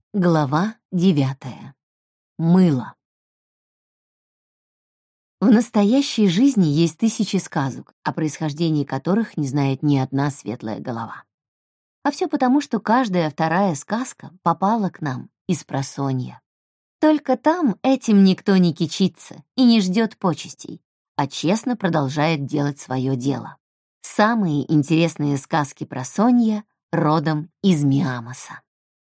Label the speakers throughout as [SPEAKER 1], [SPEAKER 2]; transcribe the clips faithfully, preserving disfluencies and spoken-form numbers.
[SPEAKER 1] Глава девятая. Мыло. В настоящей жизни есть тысячи сказок, о происхождении которых не знает ни одна светлая голова. А все потому, что каждая вторая сказка попала к нам из просонья. Только там этим никто не кичится и не ждет почестей, а честно продолжает делать свое дело. Самые интересные сказки просонья родом из Миамоса.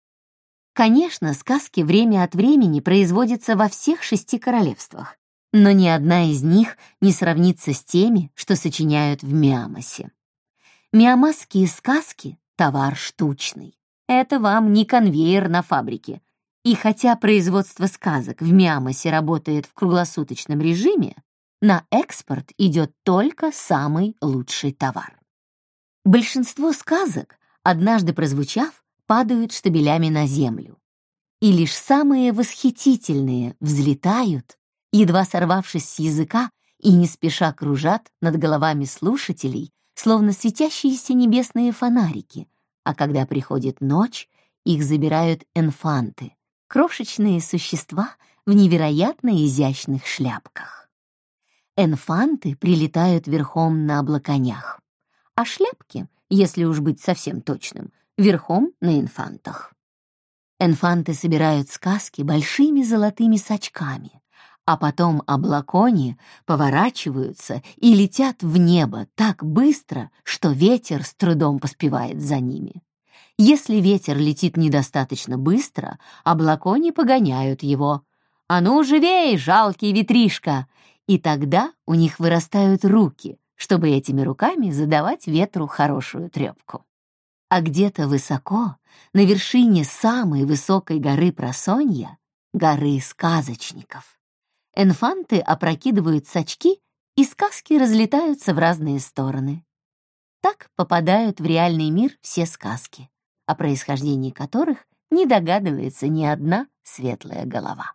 [SPEAKER 1] Конечно, сказки время от времени производятся во всех шести королевствах, но ни одна из них не сравнится с теми, что сочиняют в Миамосе. Миамасские сказки — товар штучный. Это вам не конвейер на фабрике. И хотя производство сказок в Миамосе работает в круглосуточном режиме, на экспорт идет только самый лучший товар. Большинство сказок, однажды прозвучав, падают штабелями на землю. И лишь самые восхитительные взлетают, едва сорвавшись с языка и не спеша кружат над головами слушателей, словно светящиеся небесные фонарики, а когда приходит ночь, их забирают энфанты, крошечные существа в невероятно изящных шляпках. Энфанты прилетают верхом на облаконях, а шляпки, если уж быть совсем точным, верхом на инфантах. Энфанты собирают сказки большими золотыми сачками, а потом облакони поворачиваются и летят в небо так быстро, что ветер с трудом поспевает за ними. Если ветер летит недостаточно быстро, облакони погоняют его. «А ну, живей, жалкий ветришка!» И тогда у них вырастают руки, чтобы этими руками задавать ветру хорошую трепку. А где-то высоко, на вершине самой высокой горы Просонья, горы сказочников, энфанты опрокидывают сачки, и сказки разлетаются в разные стороны. Так попадают в реальный мир все сказки, о происхождении которых не догадывается ни одна светлая голова.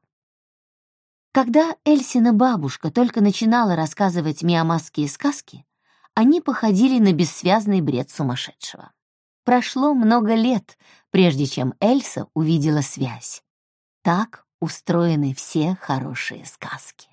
[SPEAKER 1] Когда Эльсина бабушка только начинала рассказывать миамасские сказки, они походили на бессвязный бред сумасшедшего. Прошло много лет, прежде чем Эльса увидела связь. Так устроены все хорошие сказки.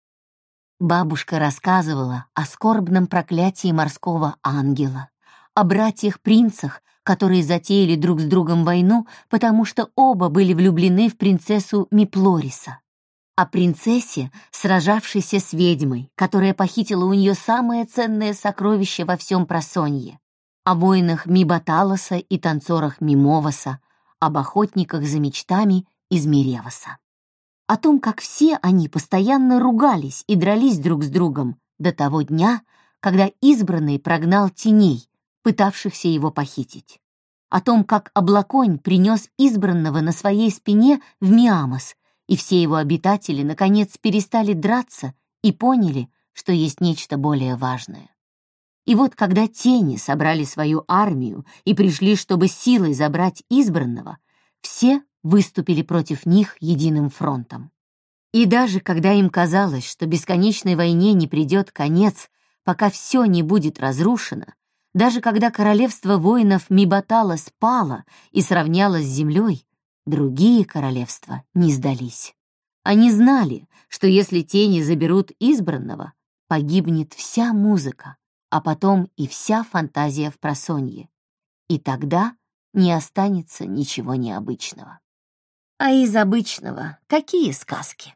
[SPEAKER 1] Бабушка рассказывала о скорбном проклятии морского ангела, о братьях-принцах, которые затеяли друг с другом войну, потому что оба были влюблены в принцессу Миплориса, о принцессе, сражавшейся с ведьмой, которая похитила у нее самое ценное сокровище во всем Просонье, о воинах Мибаталоса и танцорах Мимовоса, об охотниках за мечтами из Миревоса. О том, как все они постоянно ругались и дрались друг с другом до того дня, когда избранный прогнал теней, пытавшихся его похитить. О том, как Облаконь принес избранного на своей спине в Миамос, и все его обитатели наконец перестали драться и поняли, что есть нечто более важное. И вот когда тени собрали свою армию и пришли, чтобы силой забрать избранного, все выступили против них единым фронтом. И даже когда им казалось, что бесконечной войне не придет конец, пока все не будет разрушено, даже когда королевство воинов Мибатала спало и сравнялось с землей, другие королевства не сдались. Они знали, что если тени заберут избранного, погибнет вся музыка, а потом и вся фантазия в Просонье. И тогда не останется ничего необычного. А из обычного какие сказки?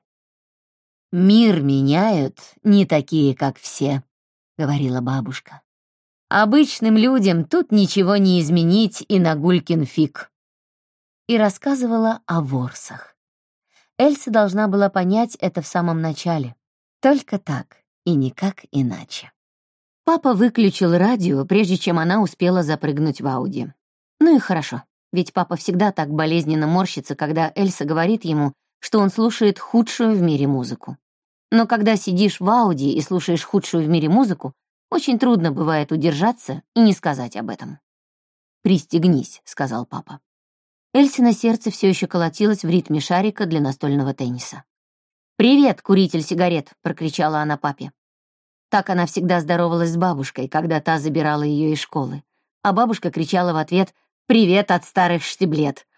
[SPEAKER 1] «Мир меняют не такие, как все», — говорила бабушка. «Обычным людям тут ничего не изменить и на гулькин фиг». И рассказывала о ворсах. Эльса должна была понять это в самом начале. Только так и никак иначе. Папа выключил радио, прежде чем она успела запрыгнуть в Ауди. Ну и хорошо, ведь папа всегда так болезненно морщится, когда Эльса говорит ему, что он слушает худшую в мире музыку. Но когда сидишь в Ауди и слушаешь худшую в мире музыку, очень трудно бывает удержаться и не сказать об этом. «Пристегнись», — сказал папа. Эльсино сердце все еще колотилось в ритме шарика для настольного тенниса. «Привет, куритель сигарет!» — прокричала она папе. Так она всегда здоровалась с бабушкой, когда та забирала ее из школы. А бабушка кричала в ответ «Привет от старых штиблет!»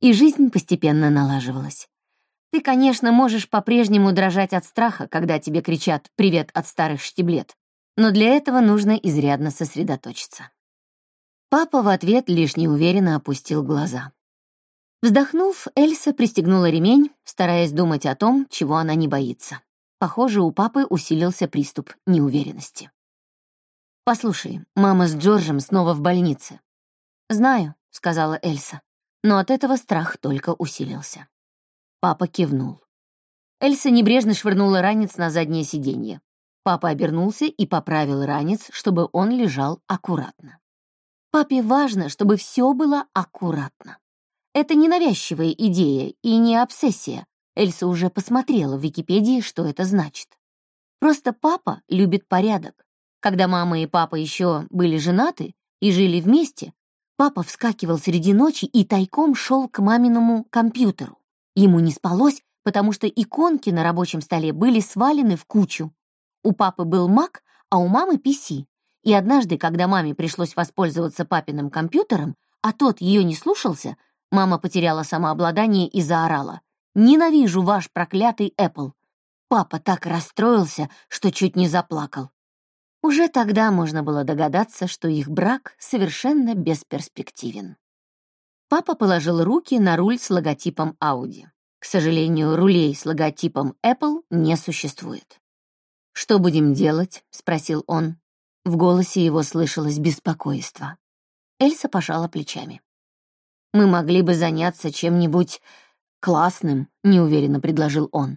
[SPEAKER 1] И жизнь постепенно налаживалась. Ты, конечно, можешь по-прежнему дрожать от страха, когда тебе кричат «Привет от старых штиблет», но для этого нужно изрядно сосредоточиться. Папа в ответ лишь неуверенно опустил глаза. Вздохнув, Эльса пристегнула ремень, стараясь думать о том, чего она не боится. Похоже, у папы усилился приступ неуверенности. «Послушай, мама с Джорджем снова в больнице». «Знаю», — сказала Эльса, но от этого страх только усилился. Папа кивнул. Эльса небрежно швырнула ранец на заднее сиденье. Папа обернулся и поправил ранец, чтобы он лежал аккуратно. Папе важно, чтобы все было аккуратно. Это не навязчивая идея и не обсессия. Эльса уже посмотрела в Википедии, что это значит. Просто папа любит порядок. Когда мама и папа еще были женаты и жили вместе, папа вскакивал среди ночи и тайком шел к маминому компьютеру. Ему не спалось, потому что иконки на рабочем столе были свалены в кучу. У папы был Mac, а у мамы пи си. И однажды, когда маме пришлось воспользоваться папиным компьютером, а тот ее не слушался, мама потеряла самообладание и заорала: «Ненавижу ваш проклятый Apple». Папа так расстроился, что чуть не заплакал. Уже тогда можно было догадаться, что их брак совершенно бесперспективен. Папа положил руки на руль с логотипом Audi. К сожалению, рулей с логотипом Apple не существует. «Что будем делать?» — спросил он. В голосе его слышалось беспокойство. Эльса пожала плечами. «Мы могли бы заняться чем-нибудь классным», — неуверенно предложил он.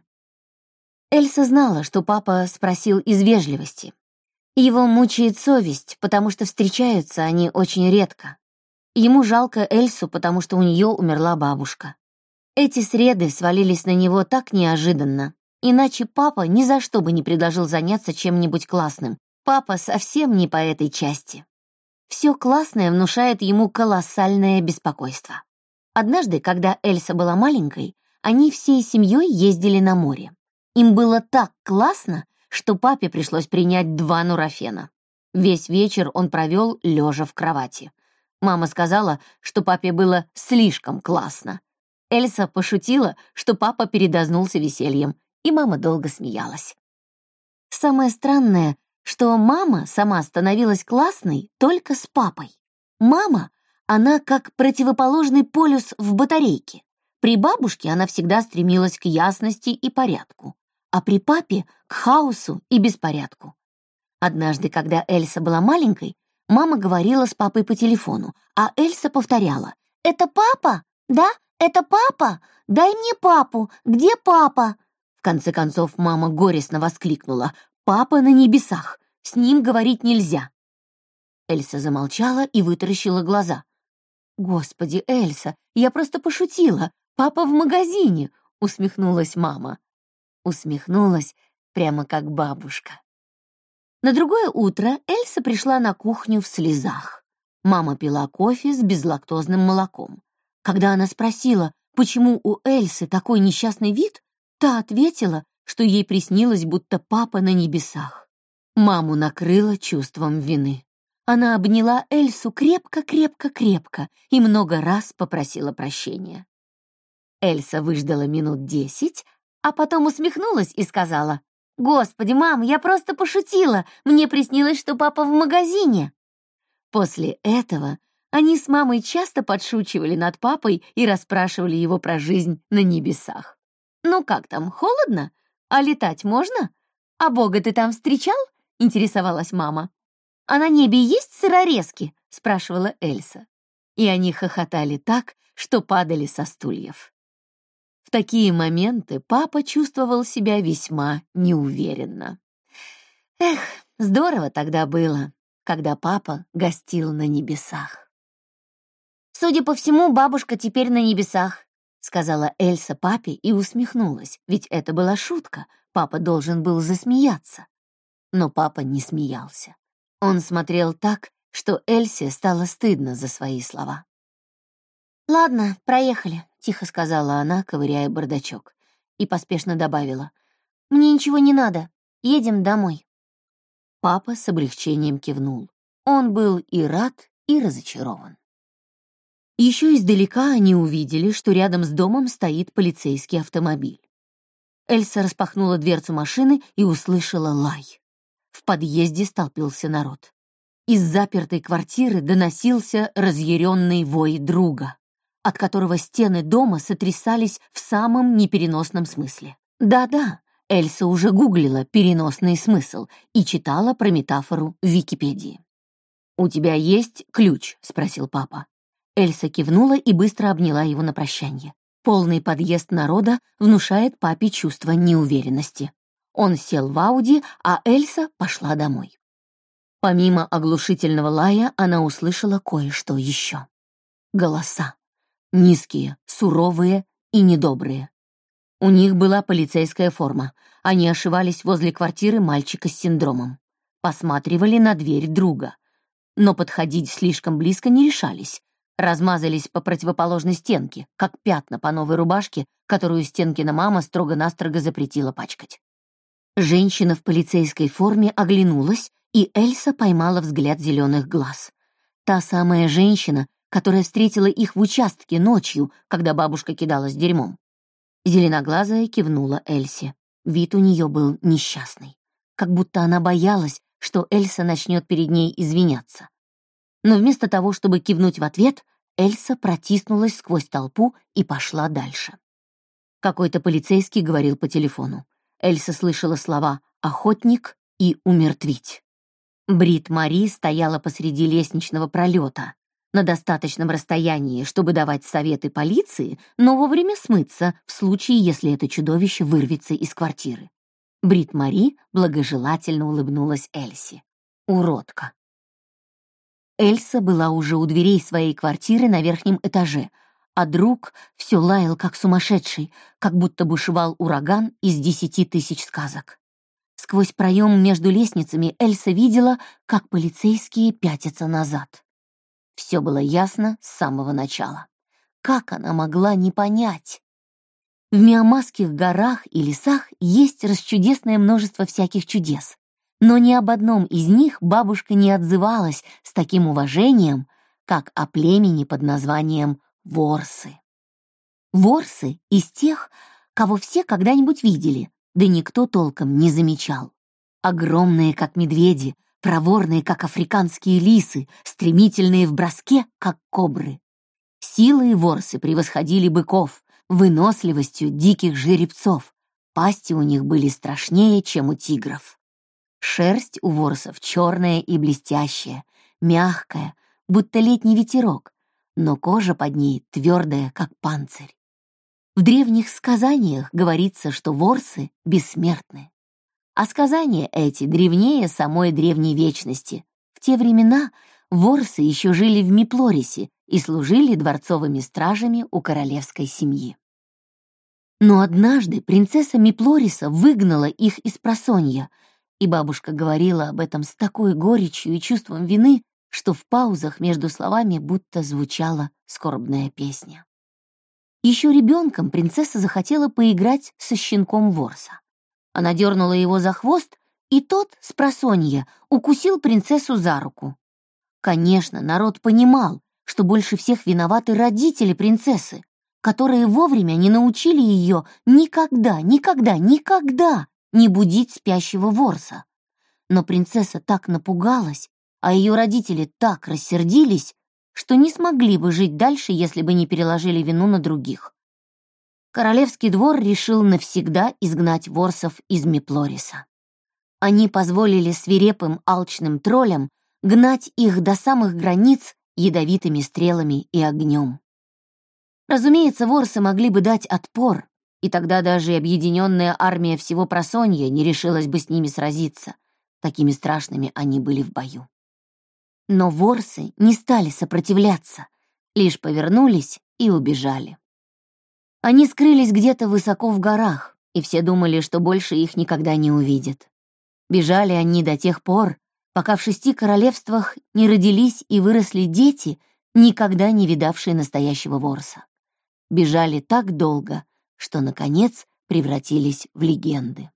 [SPEAKER 1] Эльса знала, что папа спросил из вежливости. Его мучает совесть, потому что встречаются они очень редко. Ему жалко Эльсу, потому что у нее умерла бабушка. Эти среды свалились на него так неожиданно, иначе папа ни за что бы не предложил заняться чем-нибудь классным. Папа совсем не по этой части. Все классное внушает ему колоссальное беспокойство. Однажды, когда Эльса была маленькой, они всей семьей ездили на море. Им было так классно, что папе пришлось принять два нурофена. Весь вечер он провел лежа в кровати. Мама сказала, что папе было слишком классно. Эльса пошутила, что папа передознулся весельем, и мама долго смеялась. Самое странное, что мама сама становилась классной только с папой. Мама, она как противоположный полюс в батарейке. При бабушке она всегда стремилась к ясности и порядку, а при папе — к хаосу и беспорядку. Однажды, когда Эльса была маленькой, мама говорила с папой по телефону, а Эльса повторяла: «Это папа? Да, это папа? Дай мне папу! Где папа?» В конце концов мама горестно воскликнула: «Папа на небесах! С ним говорить нельзя!» Эльса замолчала и вытаращила глаза. «Господи, Эльса, я просто пошутила! Папа в магазине!» — усмехнулась мама. Усмехнулась прямо как бабушка. На другое утро Эльса пришла на кухню в слезах. Мама пила кофе с безлактозным молоком. Когда она спросила, почему у Эльсы такой несчастный вид, та ответила, что ей приснилось, будто папа на небесах. Маму накрыло чувством вины. Она обняла Эльсу крепко-крепко-крепко и много раз попросила прощения. Эльса выждала минут десять, а потом усмехнулась и сказала: «Господи, мам, я просто пошутила, мне приснилось, что папа в магазине». После этого они с мамой часто подшучивали над папой и расспрашивали его про жизнь на небесах. «Ну как там, холодно? А летать можно? А Бога ты там встречал?» — интересовалась мама. «А на небе есть сырорезки?» — спрашивала Эльса. И они хохотали так, что падали со стульев. В такие моменты папа чувствовал себя весьма неуверенно. Эх, здорово тогда было, когда папа гостил на небесах. «Судя по всему, бабушка теперь на небесах», — сказала Эльса папе и усмехнулась, ведь это была шутка, папа должен был засмеяться. Но папа не смеялся. Он смотрел так, что Эльсе стало стыдно за свои слова. «Ладно, проехали», — тихо сказала она, ковыряя бардачок, и поспешно добавила: «Мне ничего не надо, едем домой». Папа с облегчением кивнул. Он был и рад, и разочарован. Еще издалека они увидели, что рядом с домом стоит полицейский автомобиль. Эльса распахнула дверцу машины и услышала лай. В подъезде столпился народ. Из запертой квартиры доносился разъяренный вой друга, от которого стены дома сотрясались в самом непереносном смысле. Да-да, Эльса уже гуглила переносный смысл и читала про метафору в Википедии. «У тебя есть ключ?» — спросил папа. Эльса кивнула и быстро обняла его на прощанье. Полный подъезд народа внушает папе чувство неуверенности. Он сел в Ауди, а Эльса пошла домой. Помимо оглушительного лая, она услышала кое-что еще. Голоса. Низкие, суровые и недобрые. У них была полицейская форма. Они ошивались возле квартиры мальчика с синдромом. Посматривали на дверь друга. Но подходить слишком близко не решались. Размазались по противоположной стенке, как пятна по новой рубашке, которую Стенкина мама строго-настрого запретила пачкать. Женщина в полицейской форме оглянулась, и Эльса поймала взгляд зеленых глаз. Та самая женщина, которая встретила их в участке ночью, когда бабушка кидалась дерьмом. Зеленоглазая кивнула Эльсе. Вид у нее был несчастный, как будто она боялась, что Эльса начнет перед ней извиняться. Но вместо того, чтобы кивнуть в ответ, Эльса протиснулась сквозь толпу и пошла дальше. Какой-то полицейский говорил по телефону. Эльса слышала слова «охотник» и «умертвить». Брит Мари стояла посреди лестничного пролета, на достаточном расстоянии, чтобы давать советы полиции, но вовремя смыться в случае, если это чудовище вырвется из квартиры. Брит Мари благожелательно улыбнулась Эльсе. Уродка. Эльса была уже у дверей своей квартиры на верхнем этаже, а друг все лаял как сумасшедший, как будто бушевал ураган из десяти тысяч сказок. Сквозь проем между лестницами Эльса видела, как полицейские пятятся назад. Все было ясно с самого начала. Как она могла не понять? В Миамасских горах и лесах есть расчудесное множество всяких чудес, но ни об одном из них бабушка не отзывалась с таким уважением, как о племени под названием ворсы. Ворсы из тех, кого все когда-нибудь видели, да никто толком не замечал. Огромные, как медведи, проворные, как африканские лисы, стремительные в броске, как кобры. Силой ворсы превосходили быков, выносливостью диких жеребцов. Пасти у них были страшнее, чем у тигров. Шерсть у ворсов черная и блестящая, мягкая, будто летний ветерок, но кожа под ней твердая, как панцирь. В древних сказаниях говорится, что ворсы бессмертны. А сказания эти древнее самой древней вечности. В те времена ворсы еще жили в Миплорисе и служили дворцовыми стражами у королевской семьи. Но однажды принцесса Миплориса выгнала их из просонья, и бабушка говорила об этом с такой горечью и чувством вины, что в паузах между словами будто звучала скорбная песня. Еще ребенком принцесса захотела поиграть со щенком ворса. Она дернула его за хвост, и тот, с просонья, укусил принцессу за руку. Конечно, народ понимал, что больше всех виноваты родители принцессы, которые вовремя не научили ее никогда, никогда, никогда не будить спящего ворса. Но принцесса так напугалась, а ее родители так рассердились, что не смогли бы жить дальше, если бы не переложили вину на других. Королевский двор решил навсегда изгнать ворсов из Миплориса. Они позволили свирепым алчным троллям гнать их до самых границ ядовитыми стрелами и огнем. Разумеется, ворсы могли бы дать отпор, и тогда даже объединенная армия всего Просонья не решилась бы с ними сразиться. Такими страшными они были в бою. Но ворсы не стали сопротивляться, лишь повернулись и убежали. Они скрылись где-то высоко в горах, и все думали, что больше их никогда не увидят. Бежали они до тех пор, пока в шести королевствах не родились и выросли дети, никогда не видавшие настоящего ворса. Бежали так долго, что, наконец, превратились в легенды.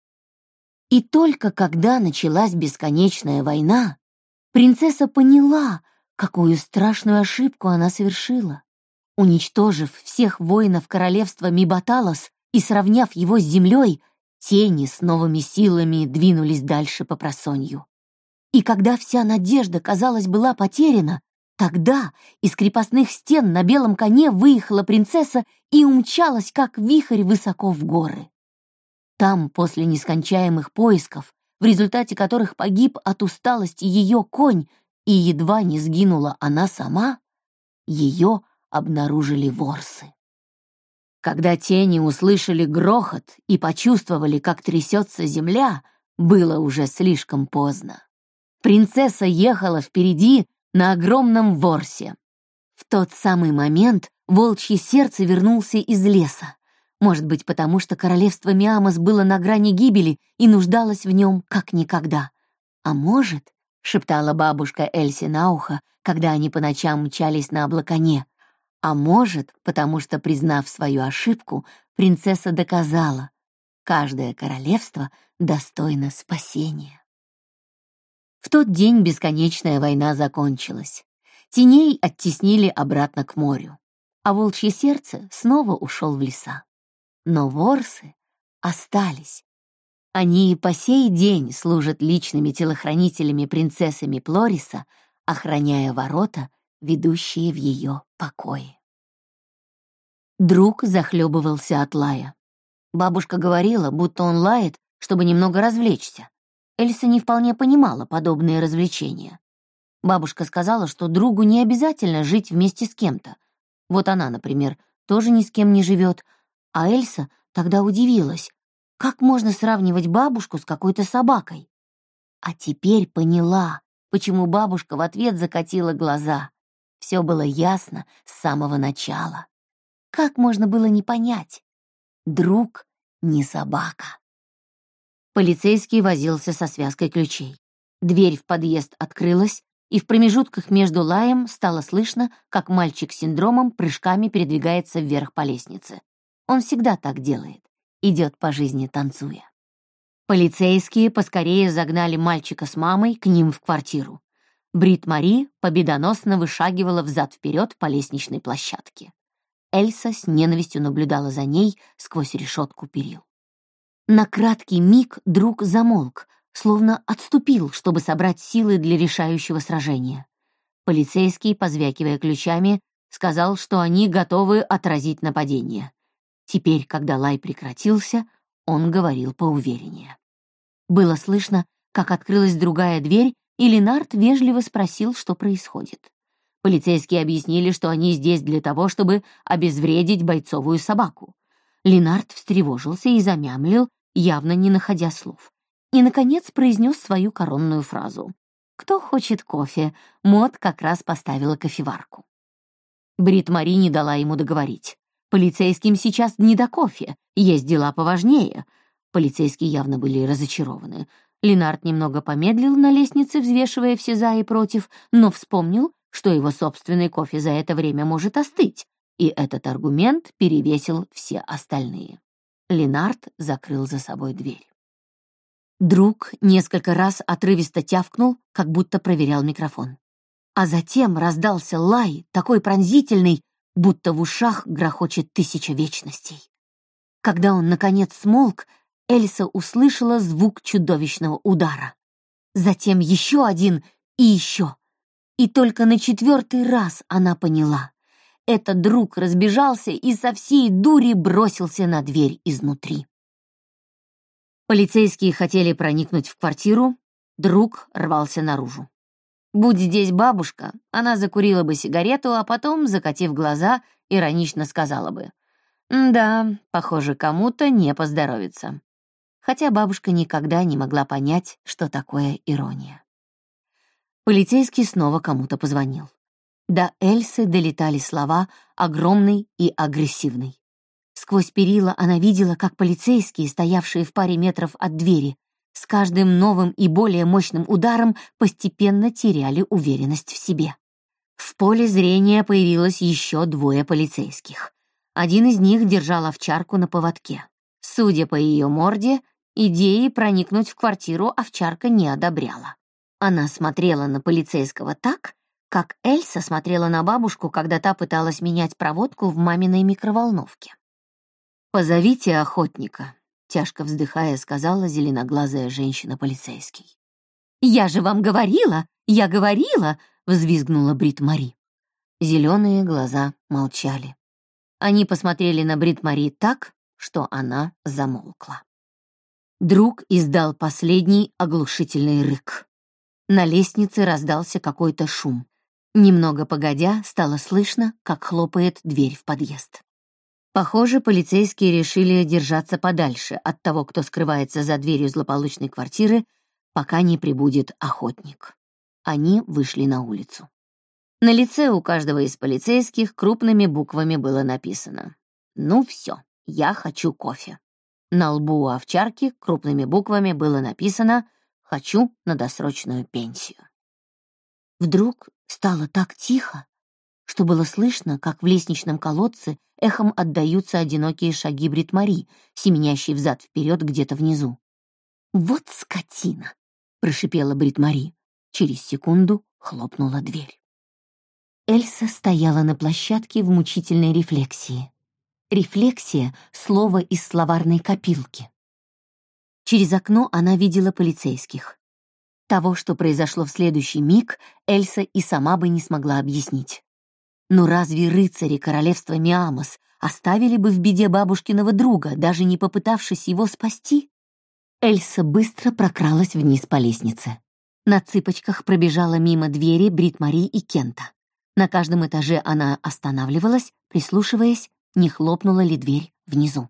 [SPEAKER 1] И только когда началась бесконечная война, принцесса поняла, Какую страшную ошибку она совершила, уничтожив всех воинов королевства Мибаталос и сравняв его с землей, тени с новыми силами двинулись дальше по просонью. И когда вся надежда, казалось, была потеряна, тогда из крепостных стен на белом коне выехала принцесса и умчалась, как вихрь, высоко в горы. Там, после нескончаемых поисков, в результате которых погиб от усталости ее конь и едва не сгинула она сама, ее обнаружили ворсы. Когда тени услышали грохот и почувствовали, как трясется земля, было уже слишком поздно. Принцесса ехала впереди на огромном ворсе. В тот самый момент волчье сердце вернулся из леса. Может быть, потому что королевство Миамос было на грани гибели и нуждалось в нем как никогда. А может, — шептала бабушка Эльсе на ухо, когда они по ночам мчались на облаконе, а может, потому что, признав свою ошибку, принцесса доказала, каждое королевство достойно спасения. В тот день бесконечная война закончилась. Теней оттеснили обратно к морю, а волчье сердце снова ушел в леса. Но ворсы остались. Они и по сей день служат личными телохранителями принцессы Миплориса, охраняя ворота, ведущие в ее покои. Друг захлебывался от лая. Бабушка говорила, будто он лает, чтобы немного развлечься. Эльса не вполне понимала подобные развлечения. Бабушка сказала, что другу не обязательно жить вместе с кем-то. Вот она, например, тоже ни с кем не живет, а Эльса тогда удивилась, как можно сравнивать бабушку с какой-то собакой. А теперь поняла, почему бабушка в ответ закатила глаза. Все было ясно с самого начала. Как можно было не понять? Друг не собака. Полицейский возился со связкой ключей. Дверь в подъезд открылась, и в промежутках между лаем стало слышно, как мальчик с синдромом прыжками передвигается вверх по лестнице. Он всегда так делает, идет по жизни танцуя. Полицейские поскорее загнали мальчика с мамой к ним в квартиру. Брит-Мари победоносно вышагивала взад-вперед по лестничной площадке. Эльса с ненавистью наблюдала за ней сквозь решетку перил. На краткий миг друг замолк, словно отступил, чтобы собрать силы для решающего сражения. Полицейский, позвякивая ключами, сказал, что они готовы отразить нападение. Теперь, когда лай прекратился, он говорил поувереннее. Было слышно, как открылась другая дверь, и Ленард вежливо спросил, что происходит. Полицейские объяснили, что они здесь для того, чтобы обезвредить бойцовую собаку. Ленард встревожился и замямлил, явно не находя слов. И, наконец, произнес свою коронную фразу. «Кто хочет кофе?» Мод как раз поставила кофеварку. Брит-Мари не дала ему договорить. Полицейским сейчас не до кофе, есть дела поважнее. Полицейские явно были разочарованы. Ленард немного помедлил на лестнице, взвешивая все за и против, но вспомнил, что его собственный кофе за это время может остыть, и этот аргумент перевесил все остальные. Ленард закрыл за собой дверь. Друг несколько раз отрывисто тявкнул, как будто проверял микрофон. А затем раздался лай, такой пронзительный, будто в ушах грохочет тысяча вечностей. Когда он, наконец, смолк, Эльса услышала звук чудовищного удара. Затем еще один и еще. И только на четвертый раз она поняла. Этот друг разбежался и со всей дури бросился на дверь изнутри. Полицейские хотели проникнуть в квартиру, друг рвался наружу. Будь здесь бабушка, она закурила бы сигарету, а потом, закатив глаза, иронично сказала бы: «Да, похоже, кому-то не поздоровится». Хотя бабушка никогда не могла понять, что такое ирония. Полицейский снова кому-то позвонил. До Эльсы долетали слова «огромный» и «агрессивный». Сквозь перила она видела, как полицейские, стоявшие в паре метров от двери, с каждым новым и более мощным ударом постепенно теряли уверенность в себе. В поле зрения появилось еще двое полицейских. Один из них держал овчарку на поводке. Судя по ее морде, идеи проникнуть в квартиру овчарка не одобряла. Она смотрела на полицейского так, как Эльса смотрела на бабушку, когда та пыталась менять проводку в маминой микроволновке. «Позовите охотника», — тяжко вздыхая, сказала зеленоглазая женщина-полицейский. «Я же вам говорила! Я говорила!» — взвизгнула Брит-Мари. Зеленые глаза молчали. Они посмотрели на Брит-Мари так, что она замолкла. Друг издал последний оглушительный рык. На лестнице раздался какой-то шум. Немного погодя, стало слышно, как хлопает дверь в подъезд. Похоже, полицейские решили держаться подальше от того, кто скрывается за дверью злополучной квартиры, пока не прибудет охотник. Они вышли на улицу. На лице у каждого из полицейских крупными буквами было написано: «Ну все, я хочу кофе». На лбу у овчарки крупными буквами было написано: «Хочу на досрочную пенсию». Вдруг стало так тихо, что было слышно, как в лестничном колодце эхом отдаются одинокие шаги Брит-Мари, семенящей взад-вперед где-то внизу. «Вот скотина!» — прошипела Брит-Мари. Через секунду хлопнула дверь. Эльса стояла на площадке в мучительной рефлексии. Рефлексия — слово из словарной копилки. Через окно она видела полицейских. Того, что произошло в следующий миг, Эльса и сама бы не смогла объяснить. Но разве рыцари королевства Миамос оставили бы в беде бабушкиного друга, даже не попытавшись его спасти? Эльса быстро прокралась вниз по лестнице. На цыпочках пробежала мимо двери Брит-Мари и Кента. На каждом этаже она останавливалась, прислушиваясь, не хлопнула ли дверь внизу.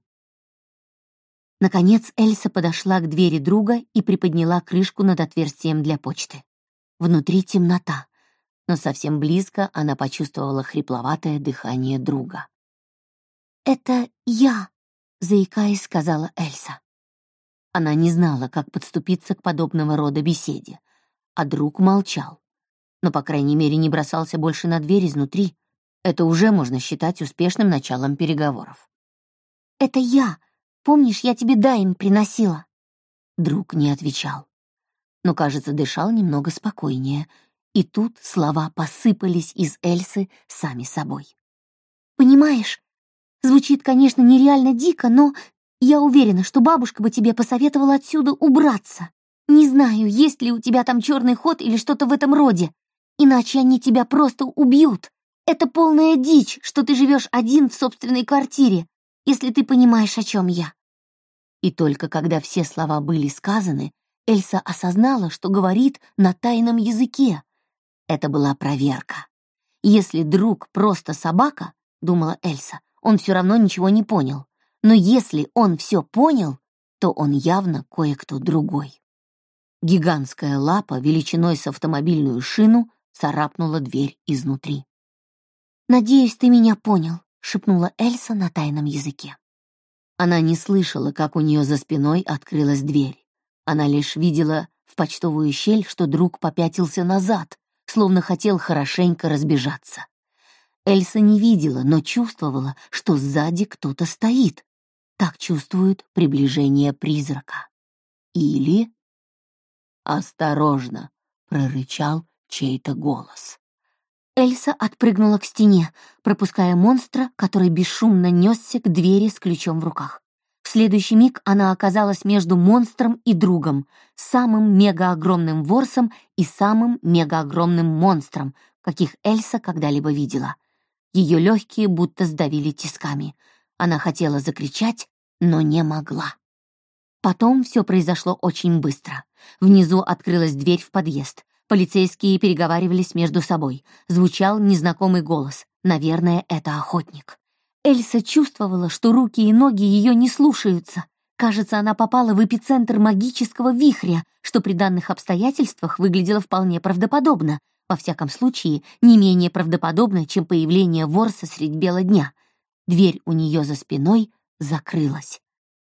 [SPEAKER 1] Наконец Эльса подошла к двери друга и приподняла крышку над отверстием для почты. Внутри темнота, но совсем близко она почувствовала хрипловатое дыхание друга. «Это я», — заикаясь, сказала Эльса. Она не знала, как подступиться к подобного рода беседе, а друг молчал. Но, по крайней мере, не бросался больше на дверь изнутри. Это уже можно считать успешным началом переговоров. «Это я. Помнишь, я тебе дайм приносила?» Друг не отвечал, но, кажется, дышал немного спокойнее, и тут слова посыпались из Эльсы сами собой. «Понимаешь, звучит, конечно, нереально дико, но я уверена, что бабушка бы тебе посоветовала отсюда убраться. Не знаю, есть ли у тебя там черный ход или что-то в этом роде. Иначе они тебя просто убьют. Это полная дичь, что ты живешь один в собственной квартире, если ты понимаешь, о чем я». И только когда все слова были сказаны, Эльса осознала, что говорит на тайном языке. Это была проверка. Если друг просто собака, думала Эльса, он все равно ничего не понял. Но если он все понял, то он явно кое-кто другой. Гигантская лапа величиной с автомобильную шину царапнула дверь изнутри. «Надеюсь, ты меня понял», — шепнула Эльса на тайном языке. Она не слышала, как у нее за спиной открылась дверь. Она лишь видела в почтовую щель, что друг попятился назад, словно хотел хорошенько разбежаться. Эльса не видела, но чувствовала, что сзади кто-то стоит. Так чувствуют приближение призрака. Или... «Осторожно!» — прорычал чей-то голос. Эльса отпрыгнула к стене, пропуская монстра, который бесшумно несся к двери с ключом в руках. В следующий миг она оказалась между монстром и другом, самым мегаогромным ворсом и самым мегаогромным монстром, каких Эльса когда-либо видела. Ее легкие будто сдавили тисками. Она хотела закричать, но не могла. Потом все произошло очень быстро. Внизу открылась дверь в подъезд. Полицейские переговаривались между собой. Звучал незнакомый голос. Наверное, это охотник. Эльса чувствовала, что руки и ноги ее не слушаются. Кажется, она попала в эпицентр магического вихря, что при данных обстоятельствах выглядело вполне правдоподобно. Во всяком случае, не менее правдоподобно, чем появление ворса средь бела дня. Дверь у нее за спиной закрылась.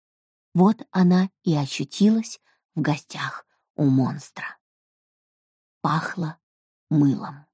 [SPEAKER 1] Вот она и очутилась в гостях у монстра. Пахло мылом.